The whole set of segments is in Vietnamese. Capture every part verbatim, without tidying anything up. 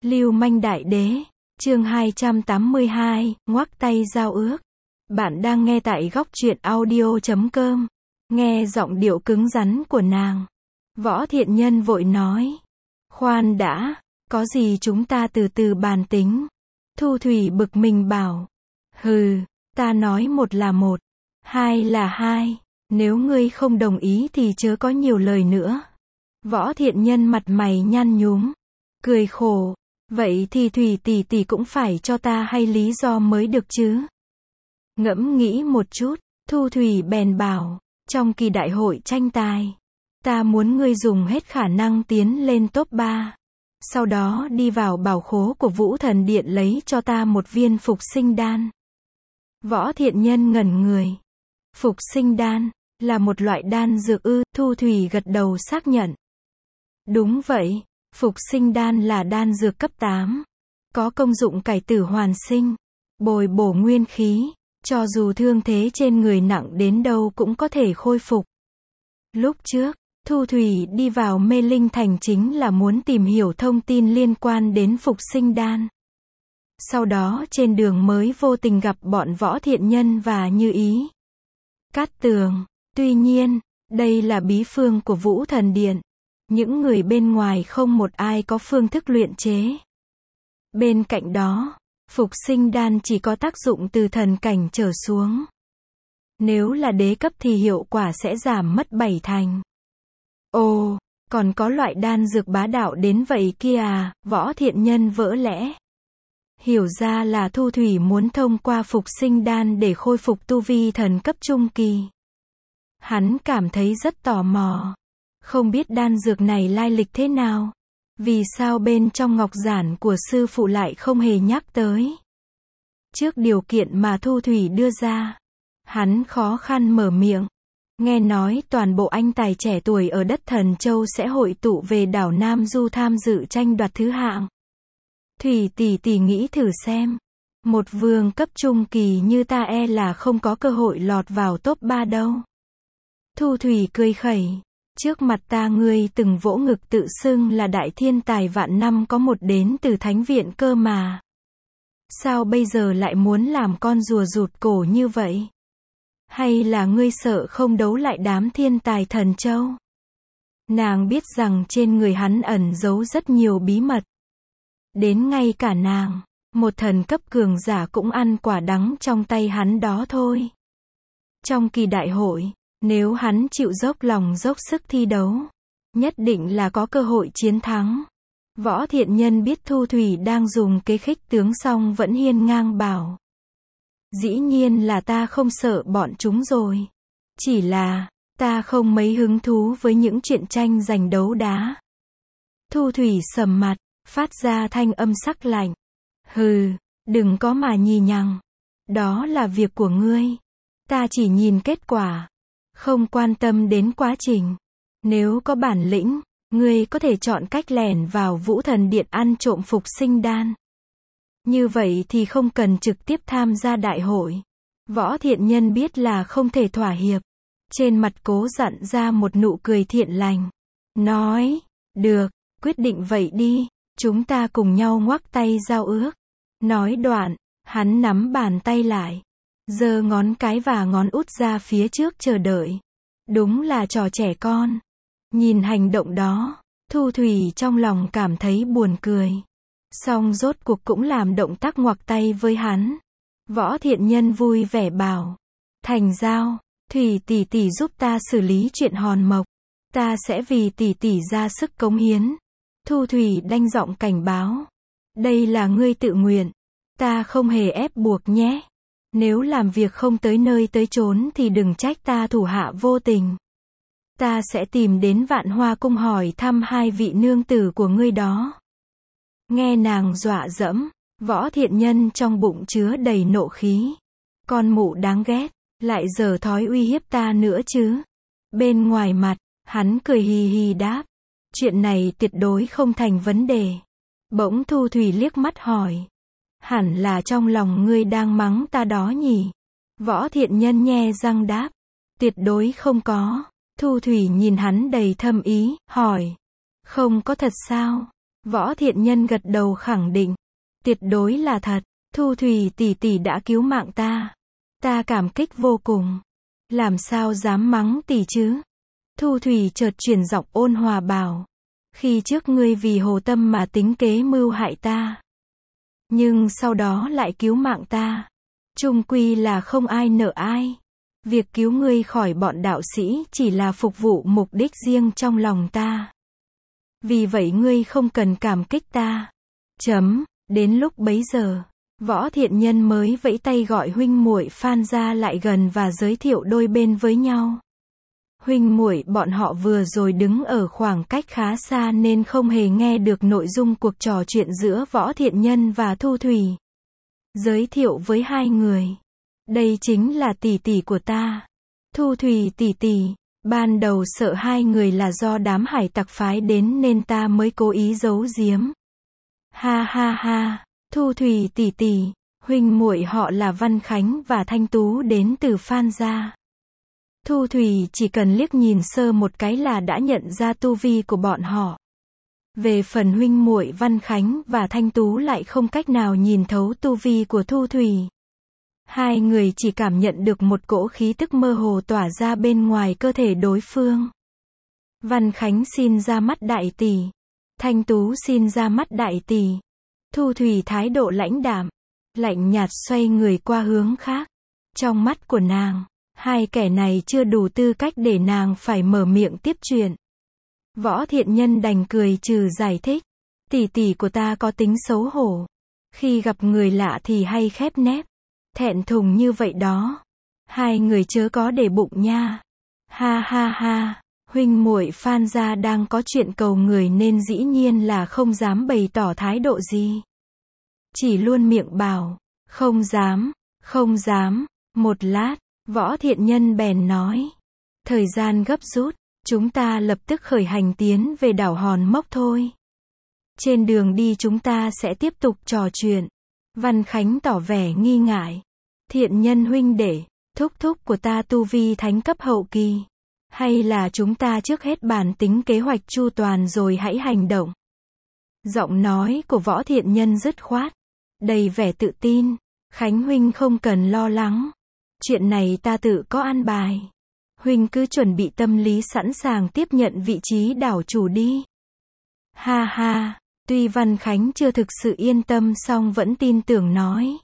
Lưu manh đại đế, chương hai trăm tám mươi hai, ngoắc tay giao ước. Bạn đang nghe tại góc truyện audio chấm com. Nghe giọng điệu cứng rắn của nàng, Võ Thiện Nhân vội nói. Khoan đã, có gì chúng ta từ từ bàn tính. Thu Thủy bực mình bảo. Hừ, ta nói một là một, hai là hai, nếu ngươi không đồng ý thì chớ có nhiều lời nữa. Võ Thiện Nhân mặt mày nhăn nhúm, cười khổ. Vậy thì Thủy tỷ tỷ cũng phải cho ta hay lý do mới được chứ. Ngẫm nghĩ một chút, Thu Thủy bèn bảo, trong kỳ đại hội tranh tài, ta muốn ngươi dùng hết khả năng tiến lên top ba. Sau đó đi vào bảo khố của Vũ Thần Điện lấy cho ta một viên phục sinh đan. Võ Thiện Nhân ngẩn người. Phục sinh đan, là một loại đan dược ư? Thu Thủy gật đầu xác nhận. Đúng vậy. Phục sinh đan là đan dược cấp tám, có công dụng cải tử hoàn sinh, bồi bổ nguyên khí, cho dù thương thế trên người nặng đến đâu cũng có thể khôi phục. Lúc trước, Thu Thủy đi vào Mê Linh Thành chính là muốn tìm hiểu thông tin liên quan đến phục sinh đan. Sau đó trên đường mới vô tình gặp bọn Võ Thiện Nhân và Như Ý, Cát Tường. Tuy nhiên, đây là bí phương của Vũ Thần Điện. Những người bên ngoài không một ai có phương thức luyện chế. Bên cạnh đó, phục sinh đan chỉ có tác dụng từ thần cảnh trở xuống. Nếu là đế cấp thì hiệu quả sẽ giảm mất bảy thành. Ồ, còn có loại đan dược bá đạo đến vậy kia à? Võ Thiện Nhân vỡ lẽ. Hiểu ra là Thu Thủy muốn thông qua phục sinh đan để khôi phục tu vi thần cấp trung kỳ. Hắn cảm thấy rất tò mò. Không biết đan dược này lai lịch thế nào? Vì sao bên trong ngọc giản của sư phụ lại không hề nhắc tới? Trước điều kiện mà Thu Thủy đưa ra, hắn khó khăn mở miệng. Nghe nói toàn bộ anh tài trẻ tuổi ở đất Thần Châu sẽ hội tụ về đảo Nam Du tham dự tranh đoạt thứ hạng. Thủy tỷ tỷ nghĩ thử xem. Một vương cấp trung kỳ như ta e là không có cơ hội lọt vào top ba đâu. Thu Thủy cười khẩy. Trước mặt ta ngươi từng vỗ ngực tự xưng là đại thiên tài vạn năm có một đến từ thánh viện cơ mà. Sao bây giờ lại muốn làm con rùa rụt cổ như vậy? Hay là ngươi sợ không đấu lại đám thiên tài Thần Châu? Nàng biết rằng trên người hắn ẩn giấu rất nhiều bí mật. Đến ngay cả nàng, một thần cấp cường giả cũng ăn quả đắng trong tay hắn đó thôi. Trong kỳ đại hội, nếu hắn chịu dốc lòng dốc sức thi đấu, nhất định là có cơ hội chiến thắng. Võ Thiện Nhân biết Thu Thủy đang dùng kế khích tướng xong vẫn hiên ngang bảo. Dĩ nhiên là ta không sợ bọn chúng rồi. Chỉ là, ta không mấy hứng thú với những chuyện tranh giành đấu đá. Thu Thủy sầm mặt, phát ra thanh âm sắc lạnh. Hừ, đừng có mà nhì nhằng. Đó là việc của ngươi. Ta chỉ nhìn kết quả. Không quan tâm đến quá trình. Nếu có bản lĩnh, ngươi có thể chọn cách lẻn vào Vũ Thần Điện ăn trộm phục sinh đan. Như vậy thì không cần trực tiếp tham gia đại hội. Võ Thiện Nhân biết là không thể thỏa hiệp. Trên mặt cố dặn ra một nụ cười thiện lành. Nói, được, quyết định vậy đi, chúng ta cùng nhau ngoắc tay giao ước. Nói đoạn, hắn nắm bàn tay lại. Giơ ngón cái và ngón út ra phía trước chờ đợi. Đúng là trò trẻ con. Nhìn hành động đó, Thu Thủy trong lòng cảm thấy buồn cười. Song rốt cuộc cũng làm động tác ngoặc tay với hắn. Võ Thiện Nhân vui vẻ bảo. Thành giao, Thủy tỷ tỷ giúp ta xử lý chuyện hòn mộc. Ta sẽ vì tỷ tỷ ra sức cống hiến. Thu Thủy đanh giọng cảnh báo. Đây là ngươi tự nguyện. Ta không hề ép buộc nhé. Nếu làm việc không tới nơi tới chốn thì đừng trách ta thủ hạ vô tình. Ta sẽ tìm đến Vạn Hoa Cung hỏi thăm hai vị nương tử của ngươi đó. Nghe nàng dọa dẫm, Võ Thiện Nhân trong bụng chứa đầy nộ khí. Con mụ đáng ghét, lại giở thói uy hiếp ta nữa chứ. Bên ngoài mặt, hắn cười hì hì đáp. Chuyện này tuyệt đối không thành vấn đề. Bỗng Thu Thủy liếc mắt hỏi. Hẳn là trong lòng ngươi đang mắng ta đó nhỉ? Võ Thiện Nhân nhe răng đáp. Tuyệt đối không có. Thu Thủy nhìn hắn đầy thâm ý, hỏi. Không có thật sao? Võ Thiện Nhân gật đầu khẳng định. Tuyệt đối là thật, Thu Thủy tỷ tỷ đã cứu mạng ta. Ta cảm kích vô cùng. Làm sao dám mắng tỷ chứ? Thu Thủy chợt chuyển giọng ôn hòa bảo. Khi trước ngươi vì hồ tâm mà tính kế mưu hại ta. Nhưng sau đó lại cứu mạng ta. Chung quy là không ai nợ ai. Việc cứu ngươi khỏi bọn đạo sĩ chỉ là phục vụ mục đích riêng trong lòng ta. Vì vậy ngươi không cần cảm kích ta. Chấm, đến lúc bấy giờ, Võ Thiện Nhân mới vẫy tay gọi huynh muội Phan gia lại gần và giới thiệu đôi bên với nhau. Huynh muội bọn họ vừa rồi đứng ở khoảng cách khá xa nên không hề nghe được nội dung cuộc trò chuyện giữa Võ Thiện Nhân và Thu Thủy. Giới thiệu với hai người. Đây chính là tỷ tỷ của ta. Thu Thủy tỷ tỷ. Ban đầu sợ hai người là do đám hải tặc phái đến nên ta mới cố ý giấu giếm. Ha ha ha. Thu Thủy tỷ tỷ. Huynh muội họ là Văn Khánh và Thanh Tú đến từ Phan gia. Thu Thủy chỉ cần liếc nhìn sơ một cái là đã nhận ra tu vi của bọn họ. Về phần huynh muội Văn Khánh và Thanh Tú lại không cách nào nhìn thấu tu vi của Thu Thủy. Hai người chỉ cảm nhận được một cỗ khí tức mơ hồ tỏa ra bên ngoài cơ thể đối phương. Văn Khánh xin ra mắt đại tỷ. Thanh Tú xin ra mắt đại tỷ. Thu Thủy thái độ lãnh đạm, lạnh nhạt xoay người qua hướng khác. Trong mắt của nàng, hai kẻ này chưa đủ tư cách để nàng phải mở miệng tiếp chuyện. Võ Thiện Nhân đành cười trừ giải thích. Tỷ tỷ của ta có tính xấu hổ. Khi gặp người lạ thì hay khép nép. Thẹn thùng như vậy đó. Hai người chớ có để bụng nha. Ha ha ha. Huynh muội Phan gia đang có chuyện cầu người nên dĩ nhiên là không dám bày tỏ thái độ gì. Chỉ luôn miệng bảo. Không dám. Không dám. Một lát. Võ Thiện Nhân bèn nói. Thời gian gấp rút. Chúng ta lập tức khởi hành tiến về đảo Hòn Mốc thôi. Trên đường đi chúng ta sẽ tiếp tục trò chuyện. Văn Khánh tỏ vẻ nghi ngại. Thiện Nhân huynh đệ, thúc thúc của ta tu vi thánh cấp hậu kỳ. Hay là chúng ta trước hết bàn tính kế hoạch chu toàn rồi hãy hành động. Giọng nói của Võ Thiện Nhân dứt khoát. Đầy vẻ tự tin. Khánh huynh không cần lo lắng. Chuyện này ta tự có an bài. Huynh cứ chuẩn bị tâm lý sẵn sàng tiếp nhận vị trí đảo chủ đi. Ha ha, tuy Văn Khánh chưa thực sự yên tâm song vẫn tin tưởng nói.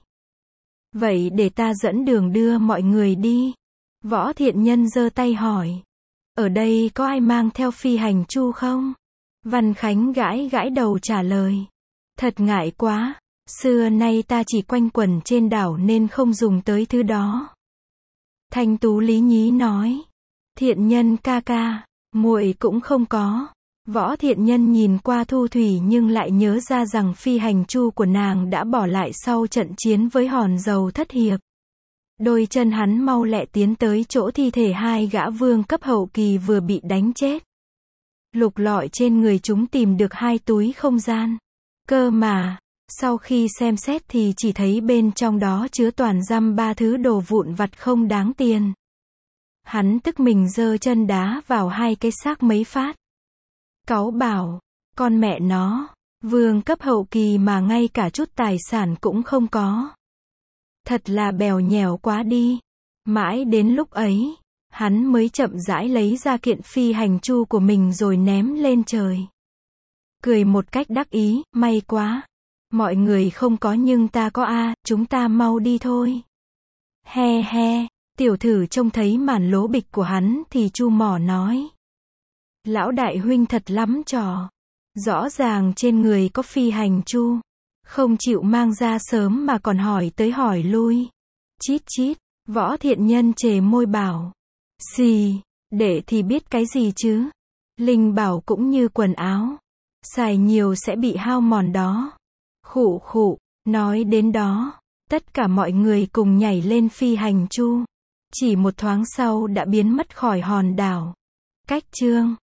Vậy để ta dẫn đường đưa mọi người đi. Võ Thiện Nhân giơ tay hỏi. Ở đây có ai mang theo phi hành chu không? Văn Khánh gãi gãi đầu trả lời. Thật ngại quá, xưa nay ta chỉ quanh quẩn trên đảo nên không dùng tới thứ đó. Thanh Tú lý nhí nói. Thiện Nhân ca ca, muội cũng không có. Võ Thiện Nhân nhìn qua Thu Thủy nhưng lại nhớ ra rằng phi hành chu của nàng đã bỏ lại sau trận chiến với hòn dầu thất hiệp. Đôi chân hắn mau lẹ tiến tới chỗ thi thể hai gã vương cấp hậu kỳ vừa bị đánh chết. Lục lọi trên người chúng tìm được hai túi không gian. Cơ mà, sau khi xem xét thì chỉ thấy bên trong đó chứa toàn dăm ba thứ đồ vụn vặt không đáng tiền. Hắn tức mình giơ chân đá vào hai cái xác mấy phát. Cáu bảo, con mẹ nó, vương cấp hậu kỳ mà ngay cả chút tài sản cũng không có. Thật là bèo nhèo quá đi. Mãi đến lúc ấy, hắn mới chậm rãi lấy ra kiện phi hành chu của mình rồi ném lên trời. Cười một cách đắc ý, may quá. Mọi người không có nhưng ta có a, chúng ta mau đi thôi. He he. Tiểu thử trông thấy màn lố bịch của hắn thì chu mỏ nói. Lão đại huynh thật lắm trò. Rõ ràng trên người có phi hành chu. Không chịu mang ra sớm mà còn hỏi tới hỏi lui. Chít chít. Võ Thiện Nhân chề môi bảo. Xì. Để thì biết cái gì chứ. Linh bảo cũng như quần áo. Xài nhiều sẽ bị hao mòn đó. Khụ khụ. Nói đến đó. Tất cả mọi người cùng nhảy lên phi hành chu. Chỉ một thoáng sau đã biến mất khỏi hòn đảo. Cách chương